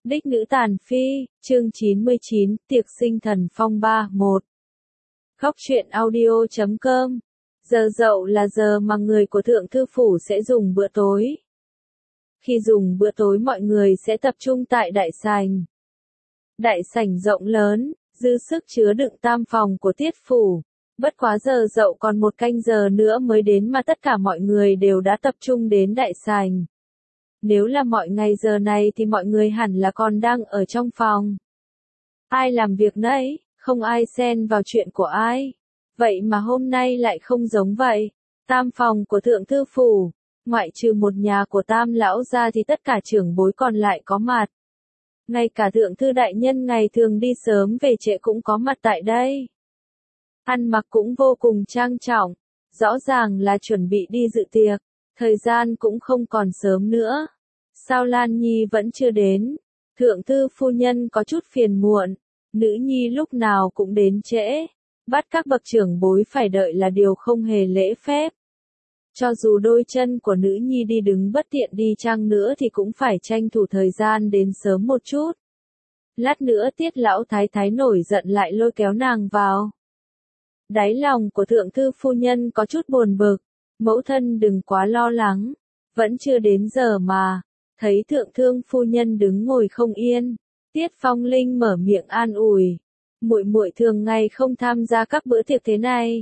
Đích nữ tàn phi, chương 99, tiệc sinh thần phong ba, 1. Góc truyện audio.com. Giờ dậu là giờ mà người của thượng thư phủ sẽ dùng bữa tối. Khi dùng bữa tối mọi người sẽ tập trung tại đại sảnh. Đại sảnh rộng lớn, dư sức chứa đựng tam phòng của tiết phủ. Bất quá giờ dậu còn một canh giờ nữa mới đến mà tất cả mọi người đều đã tập trung đến đại sảnh. Nếu là mọi ngày giờ này thì mọi người hẳn là còn đang ở trong phòng. Ai làm việc nấy, không ai xen vào chuyện của ai. Vậy mà hôm nay lại không giống vậy. Tam phòng của thượng thư phủ, ngoại trừ một nhà của tam lão ra thì tất cả trưởng bối còn lại có mặt. Ngay cả thượng thư đại nhân ngày thường đi sớm về trễ cũng có mặt tại đây. Ăn mặc cũng vô cùng trang trọng, rõ ràng là chuẩn bị đi dự tiệc, thời gian cũng không còn sớm nữa. Sao Lan Nhi vẫn chưa đến? Thượng thư phu nhân có chút phiền muộn, nữ nhi lúc nào cũng đến trễ, bắt các bậc trưởng bối phải đợi là điều không hề lễ phép. Cho dù đôi chân của nữ nhi đi đứng bất tiện đi chăng nữa thì cũng phải tranh thủ thời gian đến sớm một chút. Lát nữa Tiết lão thái thái nổi giận lại lôi kéo nàng vào. Đáy lòng của thượng thư phu nhân có chút buồn bực, mẫu thân đừng quá lo lắng, vẫn chưa đến giờ mà. Thấy thượng thương phu nhân đứng ngồi không yên, Tiết Phong Linh mở miệng an ủi, muội muội thường ngày không tham gia các bữa tiệc thế này.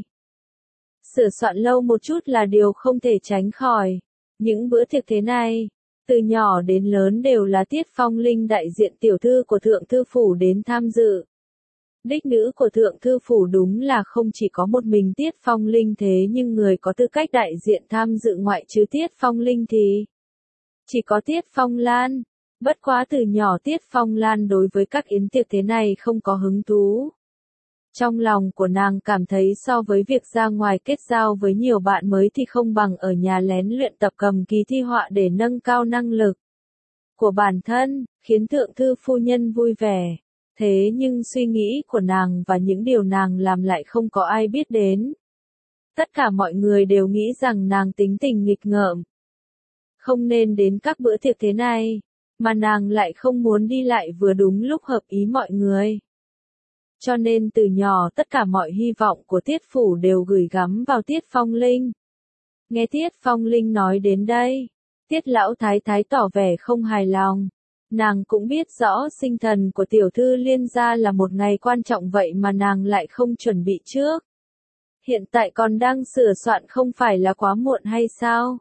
Sửa soạn lâu một chút là điều không thể tránh khỏi. Những bữa tiệc thế này, từ nhỏ đến lớn đều là Tiết Phong Linh đại diện tiểu thư của thượng thư phủ đến tham dự. Đích nữ của thượng thư phủ đúng là không chỉ có một mình Tiết Phong Linh thế nhưng người có tư cách đại diện tham dự ngoại trừ Tiết Phong Linh thì chỉ có Tiết Phong Lan. Bất quá từ nhỏ Tiết Phong Lan đối với các yến tiệc thế này không có hứng thú. Trong lòng của nàng cảm thấy so với việc ra ngoài kết giao với nhiều bạn mới thì không bằng ở nhà lén luyện tập cầm kỳ thi họa để nâng cao năng lực của bản thân, khiến thượng thư phu nhân vui vẻ. Thế nhưng suy nghĩ của nàng và những điều nàng làm lại không có ai biết đến. Tất cả mọi người đều nghĩ rằng nàng tính tình nghịch ngợm, không nên đến các bữa tiệc thế này, mà nàng lại không muốn đi lại vừa đúng lúc hợp ý mọi người. Cho nên từ nhỏ tất cả mọi hy vọng của Tiết phủ đều gửi gắm vào Tiết Phong Linh. Nghe Tiết Phong Linh nói đến đây, Tiết lão thái thái tỏ vẻ không hài lòng. Nàng cũng biết rõ sinh thần của tiểu thư Liên gia là một ngày quan trọng vậy mà nàng lại không chuẩn bị trước. Hiện tại còn đang sửa soạn không phải là quá muộn hay sao?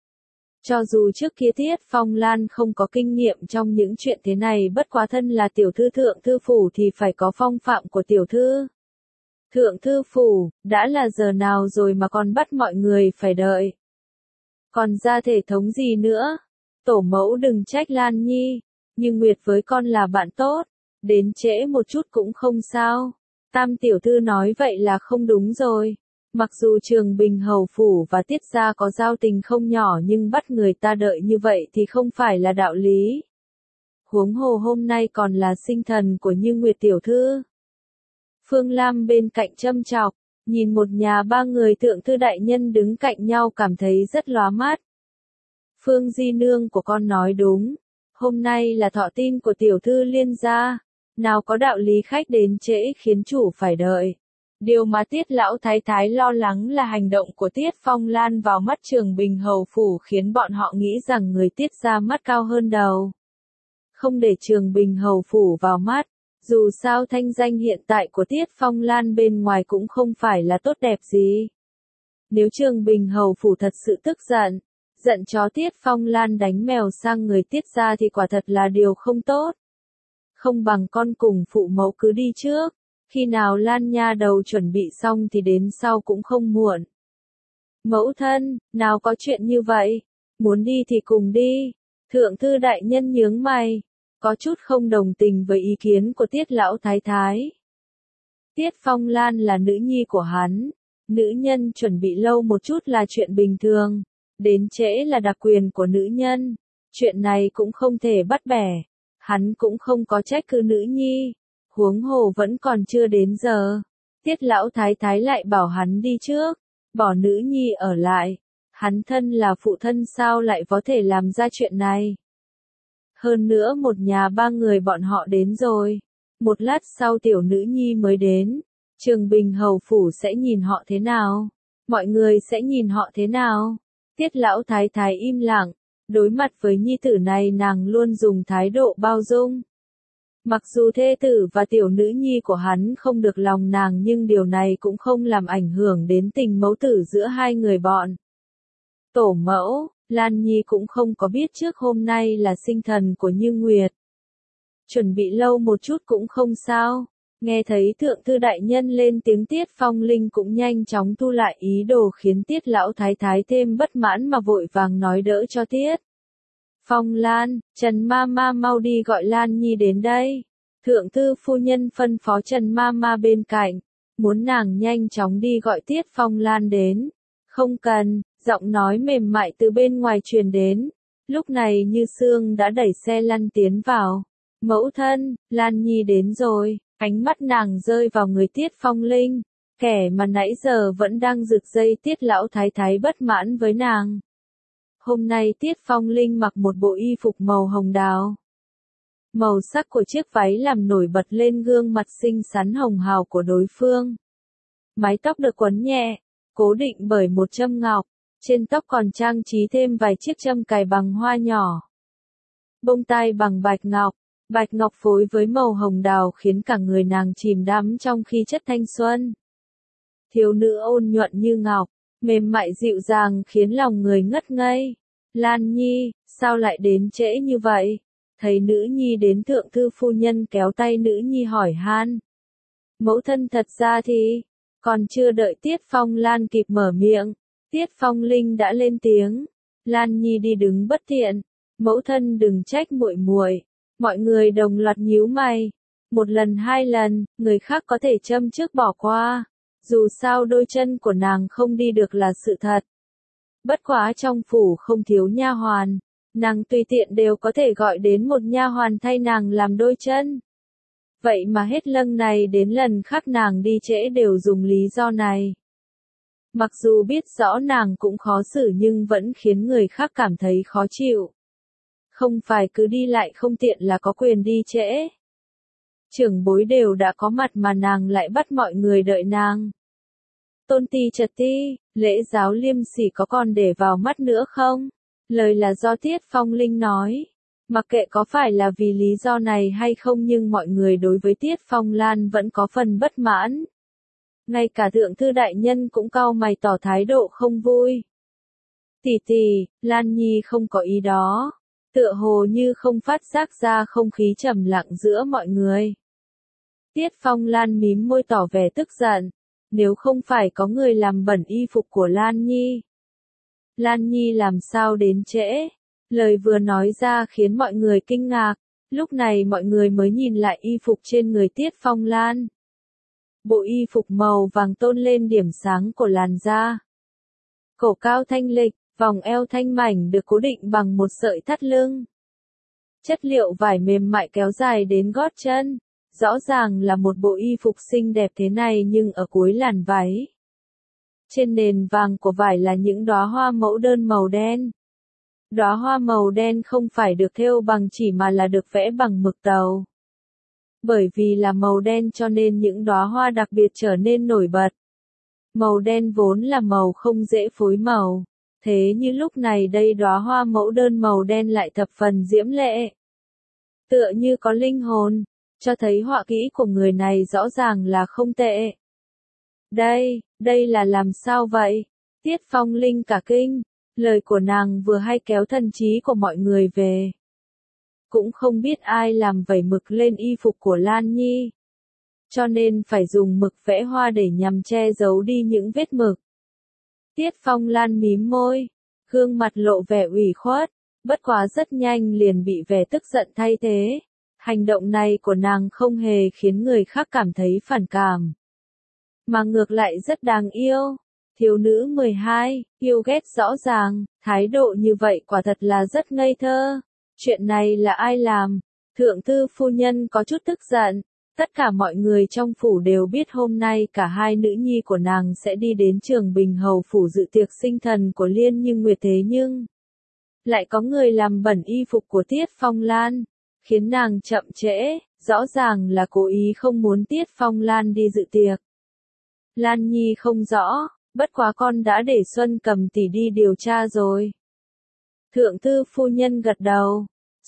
Cho dù trước kia Tiết Phong Lan không có kinh nghiệm trong những chuyện thế này bất quá thân là tiểu thư thượng thư phủ thì phải có phong phạm của tiểu thư. Thượng thư phủ, đã là giờ nào rồi mà còn bắt mọi người phải đợi. Còn ra thể thống gì nữa? Tổ mẫu đừng trách Lan Nhi, nhưng Nguyệt với con là bạn tốt, đến trễ một chút cũng không sao. Tam tiểu thư nói vậy là không đúng rồi. Mặc dù Trường Bình hầu phủ và Tiết gia có giao tình không nhỏ nhưng bắt người ta đợi như vậy thì không phải là đạo lý. Huống hồ hôm nay còn là sinh thần của Như Nguyệt tiểu thư. Phương Lam bên cạnh châm chọc, nhìn một nhà ba người thượng thư đại nhân đứng cạnh nhau cảm thấy rất lóa mắt. Phương Di nương của con nói đúng, hôm nay là thọ tin của tiểu thư Liên gia, nào có đạo lý khách đến trễ khiến chủ phải đợi. Điều mà Tiết lão thái thái lo lắng là hành động của Tiết Phong Lan vào mắt Trường Bình hầu phủ khiến bọn họ nghĩ rằng người Tiết gia mắt cao hơn đầu. Không để Trường Bình hầu phủ vào mắt, dù sao thanh danh hiện tại của Tiết Phong Lan bên ngoài cũng không phải là tốt đẹp gì. Nếu Trường Bình hầu phủ thật sự tức giận, giận chó Tiết Phong Lan đánh mèo sang người Tiết gia thì quả thật là điều không tốt. Không bằng con cùng phụ mẫu cứ đi trước. Khi nào Lan nha đầu chuẩn bị xong thì đến sau cũng không muộn. Mẫu thân, nào có chuyện như vậy, muốn đi thì cùng đi. Thượng thư đại nhân nhướng mày, có chút không đồng tình với ý kiến của Tiết lão thái thái. Tiết Phong Lan là nữ nhi của hắn, nữ nhân chuẩn bị lâu một chút là chuyện bình thường, đến trễ là đặc quyền của nữ nhân, chuyện này cũng không thể bắt bẻ, hắn cũng không có trách cứ nữ nhi. Huống hồ vẫn còn chưa đến giờ. Tiết lão thái thái lại bảo hắn đi trước, bỏ nữ nhi ở lại. Hắn thân là phụ thân sao lại có thể làm ra chuyện này. Hơn nữa một nhà ba người bọn họ đến rồi. Một lát sau tiểu nữ nhi mới đến. Trường Bình hầu phủ sẽ nhìn họ thế nào? Mọi người sẽ nhìn họ thế nào? Tiết lão thái thái im lặng. Đối mặt với nhi tử này nàng luôn dùng thái độ bao dung. Mặc dù thê tử và tiểu nữ nhi của hắn không được lòng nàng nhưng điều này cũng không làm ảnh hưởng đến tình mẫu tử giữa hai người bọn. Tổ mẫu, Lan Nhi cũng không có biết trước hôm nay là sinh thần của Như Nguyệt. Chuẩn bị lâu một chút cũng không sao. Nghe thấy thượng thư đại nhân lên tiếng Tiết Phong Linh cũng nhanh chóng thu lại ý đồ khiến Tiết lão thái thái thêm bất mãn mà vội vàng nói đỡ cho Tiết Phong Lan, Trần Mama mau đi gọi Lan Nhi đến đây. Thượng thư phu nhân phân phó Trần Mama bên cạnh, muốn nàng nhanh chóng đi gọi Tiết Phong Lan đến. Không cần, giọng nói mềm mại từ bên ngoài truyền đến. Lúc này Như Sương đã đẩy xe lăn tiến vào. Mẫu thân, Lan Nhi đến rồi. Ánh mắt nàng rơi vào người Tiết Phong Linh, kẻ mà nãy giờ vẫn đang rực dây Tiết lão thái thái bất mãn với nàng. Hôm nay Tiết Phong Linh mặc một bộ y phục màu hồng đào. Màu sắc của chiếc váy làm nổi bật lên gương mặt xinh xắn hồng hào của đối phương. Mái tóc được quấn nhẹ, cố định bởi một châm ngọc, trên tóc còn trang trí thêm vài chiếc châm cài bằng hoa nhỏ. Bông tai bằng bạch ngọc phối với màu hồng đào khiến cả người nàng chìm đắm trong khí chất thanh xuân. Thiếu nữ ôn nhuận như ngọc, mềm mại dịu dàng khiến lòng người ngất ngây. Lan Nhi, sao lại đến trễ như vậy? Thấy nữ nhi đến thượng thư phu nhân kéo tay nữ nhi hỏi han. Mẫu thân thật ra thì, còn chưa đợi Tiết Phong Lan kịp mở miệng, Tiết Phong Linh đã lên tiếng. Lan Nhi đi đứng bất tiện, mẫu thân đừng trách muội muội. Mọi người đồng loạt nhíu mày. Một lần hai lần, người khác có thể châm trước bỏ qua. Dù sao đôi chân của nàng không đi được là sự thật. Bất quá trong phủ không thiếu nha hoàn. Nàng tùy tiện đều có thể gọi đến một nha hoàn thay nàng làm đôi chân. Vậy mà hết lần này đến lần khác nàng đi trễ đều dùng lý do này. Mặc dù biết rõ nàng cũng khó xử nhưng vẫn khiến người khác cảm thấy khó chịu. Không phải cứ đi lại không tiện là có quyền đi trễ. Trưởng bối đều đã có mặt mà nàng lại bắt mọi người đợi nàng. Tôn ti trật ti, lễ giáo liêm sỉ có còn để vào mắt nữa không? Lời là do Tiết Phong Linh nói. Mặc kệ có phải là vì lý do này hay không nhưng mọi người đối với Tiết Phong Lan vẫn có phần bất mãn. Ngay cả thượng thư đại nhân cũng cau mày tỏ thái độ không vui. Tỷ tỷ, Lan Nhi không có ý đó. Tựa hồ như không phát giác ra không khí trầm lặng giữa mọi người. Tiết Phong Lan mím môi tỏ vẻ tức giận. Nếu không phải có người làm bẩn y phục của Lan Nhi. Lan Nhi làm sao đến trễ? Lời vừa nói ra khiến mọi người kinh ngạc. Lúc này mọi người mới nhìn lại y phục trên người Tiết Phong Lan. Bộ y phục màu vàng tôn lên điểm sáng của làn da. Cổ cao thanh lịch, vòng eo thanh mảnh được cố định bằng một sợi thắt lưng. Chất liệu vải mềm mại kéo dài đến gót chân. Rõ ràng là một bộ y phục xinh đẹp thế này nhưng ở cuối làn váy. Trên nền vàng của vải là những đóa hoa mẫu đơn màu đen. Đóa hoa màu đen không phải được thêu bằng chỉ mà là được vẽ bằng mực tàu. Bởi vì là màu đen cho nên những đóa hoa đặc biệt trở nên nổi bật. Màu đen vốn là màu không dễ phối màu. Thế như lúc này đây đóa hoa mẫu đơn màu đen lại thập phần diễm lệ. Tựa như có linh hồn, cho thấy họa kỹ của người này rõ ràng là không tệ. Đây là làm sao vậy? Tiết Phong Linh cả kinh, lời của nàng vừa hay kéo thần trí của mọi người về. Cũng không biết ai làm vẩy mực lên y phục của Lan Nhi. Cho nên phải dùng mực vẽ hoa để nhằm che giấu đi những vết mực. Tiết Phong Lan mím môi, gương mặt lộ vẻ ủy khuất, bất quá rất nhanh liền bị vẻ tức giận thay thế. Hành động này của nàng không hề khiến người khác cảm thấy phản cảm. Mà ngược lại rất đáng yêu. Thiếu nữ 12, yêu ghét rõ ràng, thái độ như vậy quả thật là rất ngây thơ. Chuyện này là ai làm? Thượng thư phu nhân có chút tức giận. Tất cả mọi người trong phủ đều biết hôm nay cả hai nữ nhi của nàng sẽ đi đến Trường Bình hầu phủ dự tiệc sinh thần của Liên Như Nguyệt thế nhưng Lại có người làm bẩn y phục của Tiết Phong Lan, khiến nàng chậm trễ, rõ ràng là cố ý không muốn Tiết Phong Lan đi dự tiệc. Lan Nhi không rõ, bất quá con đã để Xuân Cầm tỷ đi điều tra rồi. Thượng thư phu nhân gật đầu.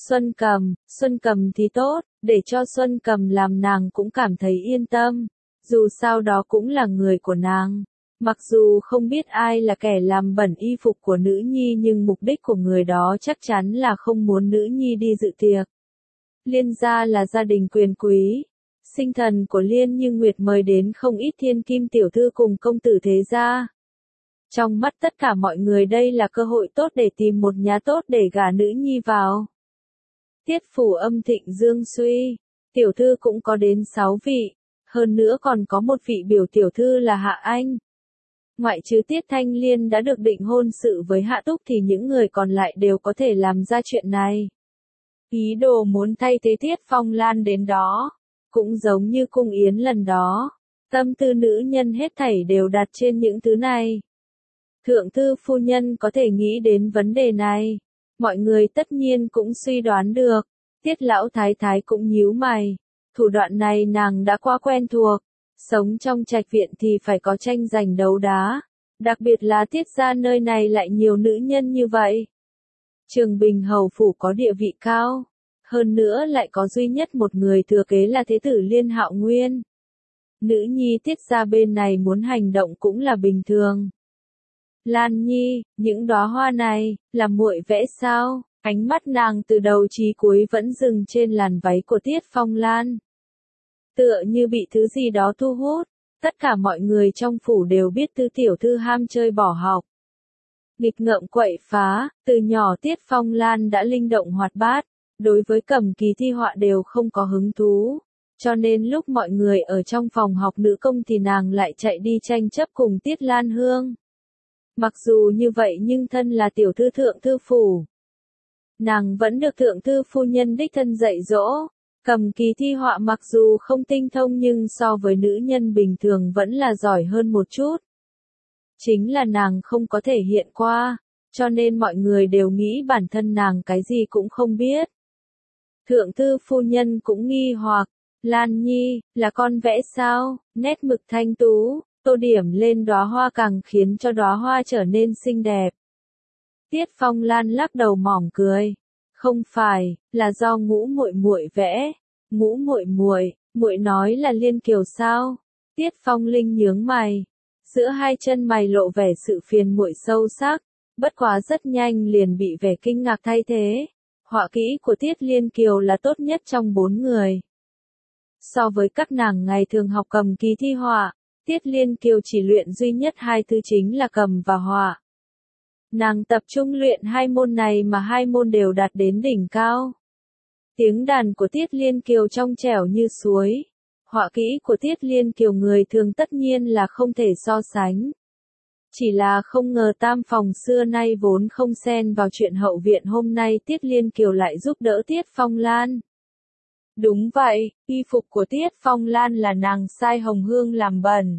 Xuân Cầm thì tốt, để cho Xuân Cầm làm nàng cũng cảm thấy yên tâm. Dù sao đó cũng là người của nàng. Mặc dù không biết ai là kẻ làm bẩn y phục của nữ nhi nhưng mục đích của người đó chắc chắn là không muốn nữ nhi đi dự tiệc. Liên gia là gia đình quyền quý. Sinh thần của Liên Như Nguyệt mời đến không ít thiên kim tiểu thư cùng công tử thế gia. Trong mắt tất cả mọi người đây là cơ hội tốt để tìm một nhà tốt để gả nữ nhi vào. Tiết phủ Âm Thịnh Dương suy, tiểu thư cũng có đến 6 vị, hơn nữa còn có một vị biểu tiểu thư là Hạ Anh. Ngoại trừ Tiết Thanh Liên đã được định hôn sự với Hạ Túc thì những người còn lại đều có thể làm ra chuyện này. Ý đồ muốn thay thế Tiết Phong Lan đến đó, cũng giống như cung yến lần đó, tâm tư nữ nhân hết thảy đều đặt trên những thứ này. Thượng thư phu nhân có thể nghĩ đến vấn đề này, mọi người tất nhiên cũng suy đoán được, Tiết lão thái thái cũng nhíu mày, thủ đoạn này nàng đã quá quen thuộc, sống trong trạch viện thì phải có tranh giành đấu đá, đặc biệt là Tiết gia nơi này lại nhiều nữ nhân như vậy. Trường Bình hầu phủ có địa vị cao, hơn nữa lại có duy nhất một người thừa kế là thế tử Liên Hạo Nguyên. Nữ nhi Tiết gia bên này muốn hành động cũng là bình thường. Lan Nhi, những đóa hoa này, là muội vẽ sao? Ánh mắt nàng từ đầu chí cuối vẫn dừng trên làn váy của Tiết Phong Lan. Tựa như bị thứ gì đó thu hút, tất cả mọi người trong phủ đều biết Tư tiểu thư ham chơi bỏ học. Nghịch ngợm quậy phá, từ nhỏ Tiết Phong Lan đã linh động hoạt bát, đối với cầm kỳ thi họa đều không có hứng thú. Cho nên lúc mọi người ở trong phòng học nữ công thì nàng lại chạy đi tranh chấp cùng Tiết Lan Hương. Mặc dù như vậy nhưng thân là tiểu thư thượng thư phủ, nàng vẫn được thượng thư phu nhân đích thân dạy dỗ. Cầm kỳ thi họa mặc dù không tinh thông nhưng so với nữ nhân bình thường vẫn là giỏi hơn một chút. Chính là nàng không có thể hiện qua, cho nên mọi người đều nghĩ bản thân nàng cái gì cũng không biết. Thượng thư phu nhân cũng nghi hoặc, Lan Nhi, là con vẽ sao? Nét mực thanh tú, tô điểm lên đóa hoa càng khiến cho đóa hoa trở nên xinh đẹp. Tiết Phong Lan lắc đầu mỏng cười, không phải, là do Ngũ muội muội vẽ. Ngũ muội muội nói là Liên Kiều sao? Tiết Phong Linh nhướng mày, giữa hai chân mày lộ vẻ sự phiền muội sâu sắc, bất quá rất nhanh liền bị vẻ kinh ngạc thay thế. Họa kỹ của Tiết Liên Kiều là tốt nhất trong 4 người. So với các nàng ngày thường học cầm kỳ thi họa, Tiết Liên Kiều chỉ luyện duy nhất 2 thứ chính là cầm và họa. Nàng tập trung luyện 2 môn này mà 2 môn đều đạt đến đỉnh cao. Tiếng đàn của Tiết Liên Kiều trong trẻo như suối. Họa kỹ của Tiết Liên Kiều người thường tất nhiên là không thể so sánh. Chỉ là không ngờ tam phòng xưa nay vốn không xen vào chuyện hậu viện hôm nay Tiết Liên Kiều lại giúp đỡ Tiết Phong Lan. Đúng vậy, y phục của Tiết Phong Lan là nàng sai Hồng Hương làm bẩn.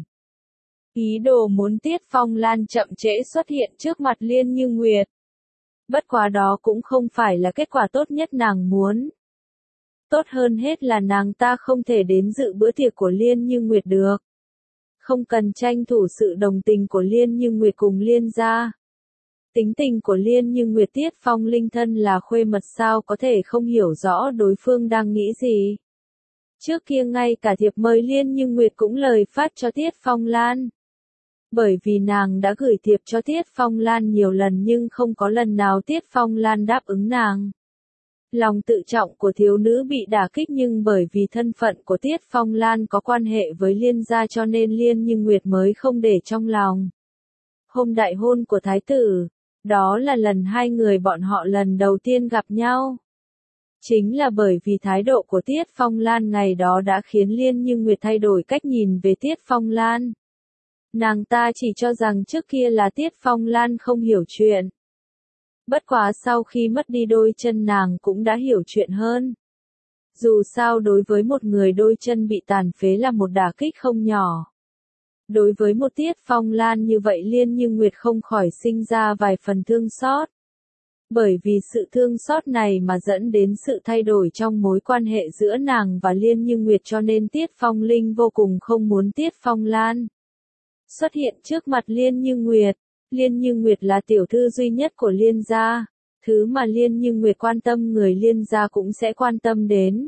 Ý đồ muốn Tiết Phong Lan chậm trễ xuất hiện trước mặt Liên Như Nguyệt. Bất quá đó cũng không phải là kết quả tốt nhất nàng muốn. Tốt hơn hết là nàng ta không thể đến dự bữa tiệc của Liên Như Nguyệt được. Không cần tranh thủ sự đồng tình của Liên Như Nguyệt cùng Liên gia. Tính tình của Liên Như Nguyệt Tiết Phong Linh thân là khuê mật sao có thể không hiểu rõ đối phương đang nghĩ gì. Trước kia ngay cả thiệp mời Liên Như Nguyệt cũng lời phát cho Tiết Phong Lan. Bởi vì nàng đã gửi thiệp cho Tiết Phong Lan nhiều lần nhưng không có lần nào Tiết Phong Lan đáp ứng nàng. Lòng tự trọng của thiếu nữ bị đả kích nhưng bởi vì thân phận của Tiết Phong Lan có quan hệ với Liên gia cho nên Liên Như Nguyệt mới không để trong lòng. Hôm đại hôn của thái tử, đó là lần 2 người bọn họ lần đầu tiên gặp nhau. Chính là bởi vì thái độ của Tiết Phong Lan ngày đó đã khiến Liên Như Nguyệt thay đổi cách nhìn về Tiết Phong Lan. Nàng ta chỉ cho rằng trước kia là Tiết Phong Lan không hiểu chuyện. Bất quá sau khi mất đi đôi chân nàng cũng đã hiểu chuyện hơn. Dù sao đối với một người đôi chân bị tàn phế là một đả kích không nhỏ. Đối với một Tiết Phong Lan như vậy Liên Như Nguyệt không khỏi sinh ra vài phần thương xót. Bởi vì sự thương xót này mà dẫn đến sự thay đổi trong mối quan hệ giữa nàng và Liên Như Nguyệt, cho nên Tiết Phong Linh vô cùng không muốn Tiết Phong Lan xuất hiện trước mặt Liên Như Nguyệt. Liên Như Nguyệt là tiểu thư duy nhất của Liên gia, thứ mà Liên Như Nguyệt quan tâm người Liên gia cũng sẽ quan tâm đến.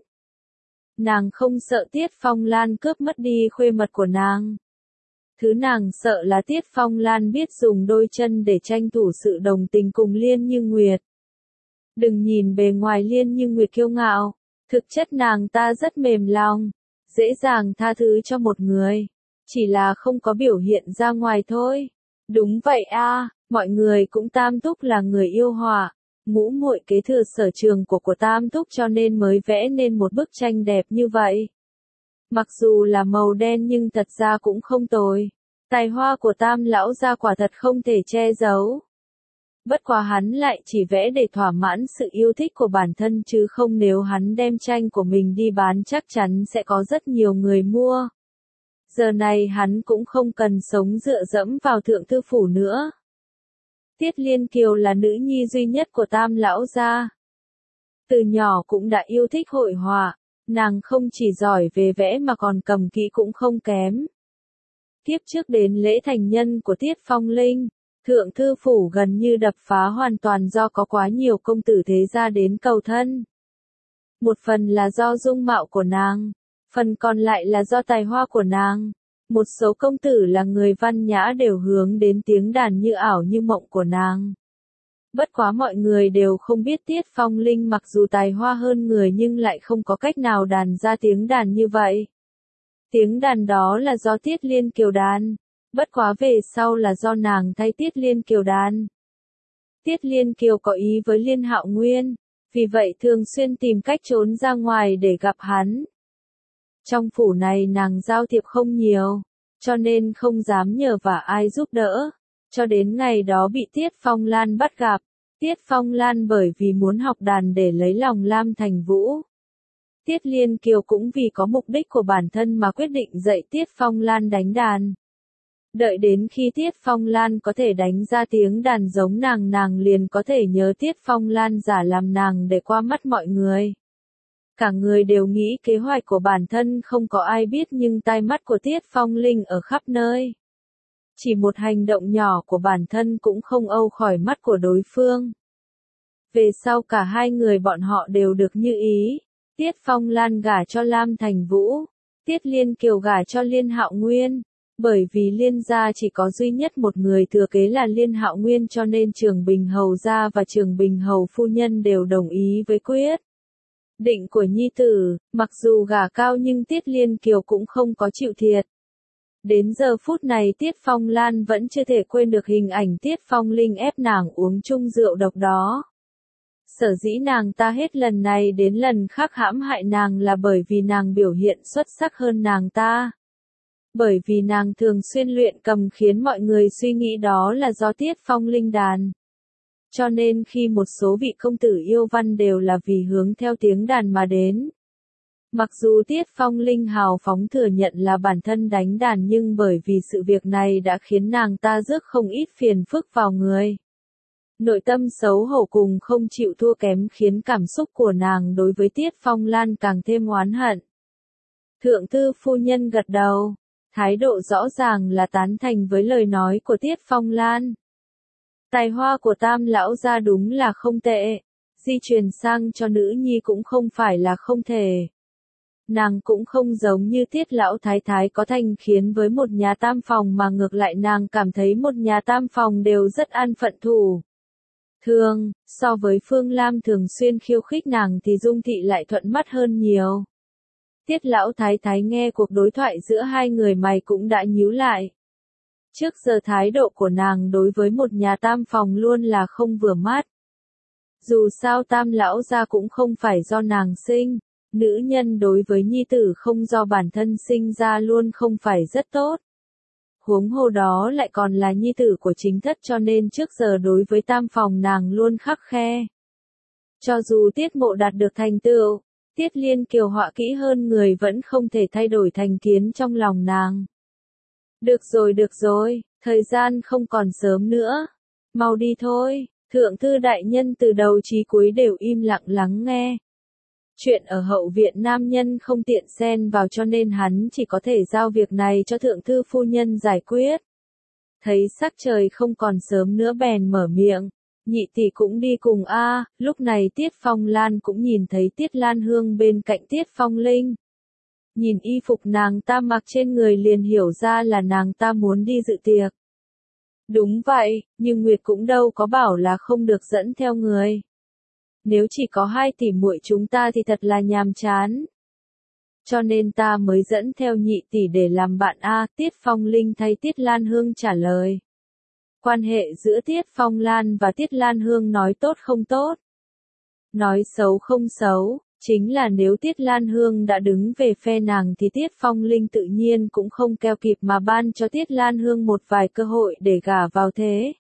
Nàng không sợ Tiết Phong Lan cướp mất đi khuê mật của nàng. Thứ nàng sợ là Tiết Phong Lan biết dùng đôi chân để tranh thủ sự đồng tình cùng Liên Như Nguyệt. Đừng nhìn bề ngoài Liên Như Nguyệt kiêu ngạo, thực chất nàng ta rất mềm lòng, dễ dàng tha thứ cho một người, chỉ là không có biểu hiện ra ngoài thôi. Đúng vậy a, mọi người cũng Tam Thúc là người yêu họa, ngũ muội kế thừa sở trường của Tam Thúc cho nên mới vẽ nên một bức tranh đẹp như vậy. Mặc dù là màu đen nhưng thật ra cũng không tồi. Tài hoa của Tam lão gia quả thật không thể che giấu. Bất quá hắn lại chỉ vẽ để thỏa mãn sự yêu thích của bản thân chứ không, nếu hắn đem tranh của mình đi bán chắc chắn sẽ có rất nhiều người mua. Giờ này hắn cũng không cần sống dựa dẫm vào thượng thư phủ nữa. Tiết Liên Kiều là nữ nhi duy nhất của Tam lão gia. Từ nhỏ cũng đã yêu thích hội họa, nàng không chỉ giỏi về vẽ mà còn cầm kỹ cũng không kém. Tiếp trước đến lễ thành nhân của Tiết Phong Linh, thượng thư phủ gần như đập phá hoàn toàn do có quá nhiều công tử thế gia đến cầu thân. Một phần là do dung mạo của nàng, phần còn lại là do tài hoa của nàng. Một số công tử là người văn nhã đều hướng đến tiếng đàn như ảo như mộng của nàng. Bất quá mọi người đều không biết Tiết Phong Linh mặc dù tài hoa hơn người nhưng lại không có cách nào đàn ra tiếng đàn như vậy. Tiếng đàn đó là do Tiết Liên Kiều đàn, bất quá về sau là do nàng thay Tiết Liên Kiều đàn. Tiết Liên Kiều có ý với Liên Hạo Nguyên, vì vậy thường xuyên tìm cách trốn ra ngoài để gặp hắn. Trong phủ này nàng giao thiệp không nhiều, cho nên không dám nhờ vả ai giúp đỡ, cho đến ngày đó bị Tiết Phong Lan bắt gặp. Tiết Phong Lan bởi vì muốn học đàn để lấy lòng Lam Thành Vũ. Tiết Liên Kiều cũng vì có mục đích của bản thân mà quyết định dạy Tiết Phong Lan đánh đàn. Đợi đến khi Tiết Phong Lan có thể đánh ra tiếng đàn giống nàng, nàng liền có thể nhớ Tiết Phong Lan giả làm nàng để qua mắt mọi người. Cả người đều nghĩ kế hoạch của bản thân không có ai biết nhưng tai mắt của Tiết Phong Linh ở khắp nơi. Chỉ một hành động nhỏ của bản thân cũng không âu khỏi mắt của đối phương. Về sau cả hai người bọn họ đều được như ý. Tiết Phong Lan gả cho Lam Thành Vũ, Tiết Liên Kiều gả cho Liên Hạo Nguyên. Bởi vì Liên gia chỉ có duy nhất một người thừa kế là Liên Hạo Nguyên cho nên Trường Bình Hầu gia và Trường Bình Hầu phu nhân đều đồng ý với quyết định của nhi tử, mặc dù gả cao nhưng Tiết Liên Kiều cũng không có chịu thiệt. Đến giờ phút này Tiết Phong Lan vẫn chưa thể quên được hình ảnh Tiết Phong Linh ép nàng uống chung rượu độc đó. Sở dĩ nàng ta hết lần này đến lần khác hãm hại nàng là bởi vì nàng biểu hiện xuất sắc hơn nàng ta. Bởi vì nàng thường xuyên luyện cầm khiến mọi người suy nghĩ đó là do Tiết Phong Linh đàn. Cho nên khi một số vị công tử yêu văn đều là vì hướng theo tiếng đàn mà đến. Mặc dù Tiết Phong Linh hào phóng thừa nhận là bản thân đánh đàn nhưng bởi vì sự việc này đã khiến nàng ta rước không ít phiền phức vào người. Nội tâm xấu hổ cùng không chịu thua kém khiến cảm xúc của nàng đối với Tiết Phong Lan càng thêm oán hận. Thượng thư phu nhân gật đầu, thái độ rõ ràng là tán thành với lời nói của Tiết Phong Lan. Tài hoa của Tam lão gia đúng là không tệ, di truyền sang cho nữ nhi cũng không phải là không thể. Nàng cũng không giống như Tiết lão thái thái có thành khiến với một nhà tam phòng mà ngược lại nàng cảm thấy một nhà tam phòng đều rất an phận thủ thường, so với Phương Lam thường xuyên khiêu khích nàng thì Dung Thị lại thuận mắt hơn nhiều. Tiết lão thái thái nghe cuộc đối thoại giữa hai người mày cũng đã nhíu lại. Trước giờ thái độ của nàng đối với một nhà tam phòng luôn là không vừa mắt. Dù sao Tam lão gia cũng không phải do nàng sinh, nữ nhân đối với nhi tử không do bản thân sinh ra luôn không phải rất tốt. Huống hồ đó lại còn là nhi tử của chính thất cho nên trước giờ đối với tam phòng nàng luôn khắt khe. Cho dù Tiết Mộ đạt được thành tựu, Tiết Liên Kiều họa kỹ hơn người vẫn không thể thay đổi thành kiến trong lòng nàng. Được rồi, thời gian không còn sớm nữa. Mau đi thôi, Thượng thư đại nhân từ đầu chí cuối đều im lặng lắng nghe. Chuyện ở hậu viện nam nhân không tiện xen vào cho nên hắn chỉ có thể giao việc này cho thượng thư phu nhân giải quyết. Thấy sắc trời không còn sớm nữa bèn mở miệng. Nhị tỷ cũng đi cùng a. Lúc này Tiết Phong Lan cũng nhìn thấy Tiết Lan Hương bên cạnh Tiết Phong Linh. Nhìn y phục nàng ta mặc trên người liền hiểu ra là nàng ta muốn đi dự tiệc. Đúng vậy, nhưng Nguyệt cũng đâu có bảo là không được dẫn theo người. Nếu chỉ có hai tỷ muội chúng ta thì thật là nhàm chán. Cho nên ta mới dẫn theo nhị tỷ để làm bạn a. Tiết Phong Linh thay Tiết Lan Hương trả lời. Quan hệ giữa Tiết Phong Lan và Tiết Lan Hương nói tốt không tốt. Nói xấu không xấu, chính là nếu Tiết Lan Hương đã đứng về phe nàng thì Tiết Phong Linh tự nhiên cũng không keo kịp mà ban cho Tiết Lan Hương một vài cơ hội để gả vào thế.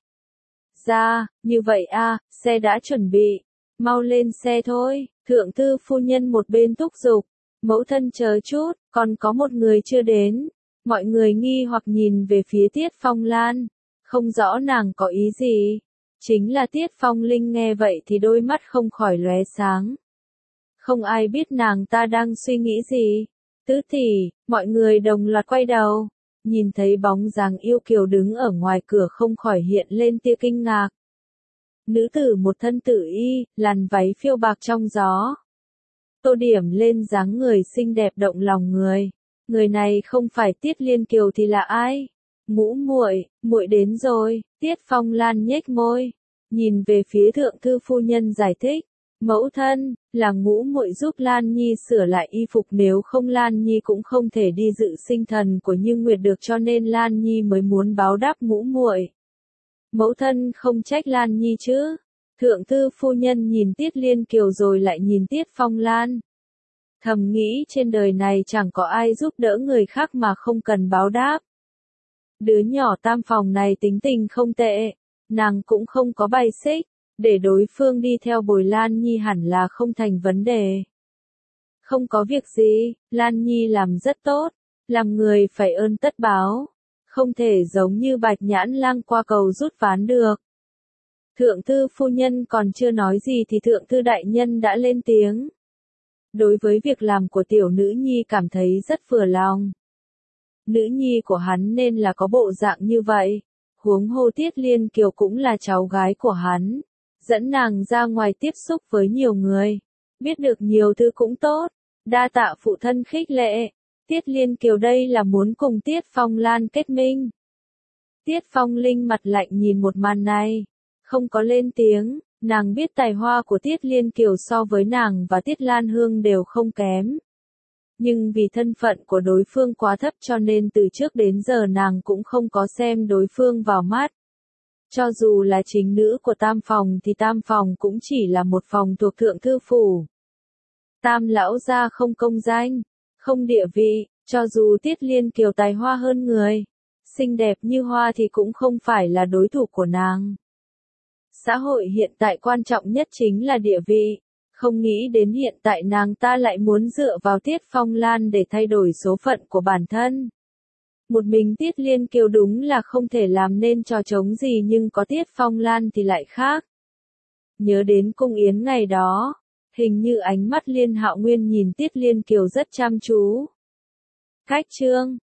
Ra, như vậy a, xe đã chuẩn bị, mau lên xe thôi, thượng thư phu nhân một bên thúc giục, mẫu thân chờ chút, còn có một người chưa đến. Mọi người nghi hoặc nhìn về phía Tiết Phong Lan, không rõ nàng có ý gì. Chính là Tiết Phong Linh nghe vậy thì đôi mắt không khỏi lóe sáng. Không ai biết nàng ta đang suy nghĩ gì. Tứ tỷ, mọi người đồng loạt quay đầu, nhìn thấy bóng dáng yêu kiều đứng ở ngoài cửa không khỏi hiện lên tia kinh ngạc. Nữ tử một thân tử y, làn váy phiêu bạc trong gió. Tô điểm lên dáng người xinh đẹp động lòng người. Người này không phải Tiết Liên Kiều thì là ai? Ngũ muội, muội đến rồi. Tiết Phong Lan nhếch môi, nhìn về phía thượng thư phu nhân giải thích. Mẫu thân, là ngũ muội giúp Lan Nhi sửa lại y phục, nếu không Lan Nhi cũng không thể đi dự sinh thần của Như Nguyệt được, cho nên Lan Nhi mới muốn báo đáp ngũ muội. Mẫu thân không trách Lan Nhi chứ? Thượng thư phu nhân nhìn Tiết Liên Kiều rồi lại nhìn Tiết Phong Lan. Thầm nghĩ trên đời này chẳng có ai giúp đỡ người khác mà không cần báo đáp. Đứa nhỏ tam phòng này tính tình không tệ, nàng cũng không có bài xích, để đối phương đi theo bồi Lan Nhi hẳn là không thành vấn đề. Không có việc gì, Lan Nhi làm rất tốt, làm người phải ơn tất báo, không thể giống như Bạch Nhãn Lang qua cầu rút ván được. Thượng thư phu nhân còn chưa nói gì thì thượng thư đại nhân đã lên tiếng. Đối với việc làm của tiểu nữ nhi cảm thấy rất vừa lòng. Nữ nhi của hắn nên là có bộ dạng như vậy. Huống hồ Tiết Liên Kiều cũng là cháu gái của hắn. Dẫn nàng ra ngoài tiếp xúc với nhiều người. Biết được nhiều thứ cũng tốt. Đa tạ phụ thân khích lệ. Tiết Liên Kiều đây là muốn cùng Tiết Phong Lan kết minh. Tiết Phong Linh mặt lạnh nhìn một màn này. Không có lên tiếng. Nàng biết tài hoa của Tiết Liên Kiều so với nàng và Tiết Lan Hương đều không kém. Nhưng vì thân phận của đối phương quá thấp cho nên từ trước đến giờ nàng cũng không có xem đối phương vào mắt. Cho dù là chính nữ của tam phòng thì tam phòng cũng chỉ là một phòng thuộc thượng thư phủ. Tam lão gia không công danh, không địa vị, cho dù Tiết Liên Kiều tài hoa hơn người, xinh đẹp như hoa thì cũng không phải là đối thủ của nàng. Xã hội hiện tại quan trọng nhất chính là địa vị. Không nghĩ đến hiện tại nàng ta lại muốn dựa vào Tiết Phong Lan để thay đổi số phận của bản thân. Một mình Tiết Liên Kiều đúng là không thể làm nên trò trống gì, nhưng có Tiết Phong Lan thì lại khác. Nhớ đến cung yến ngày đó, hình như ánh mắt Liên Hạo Nguyên nhìn Tiết Liên Kiều rất chăm chú. Cách chương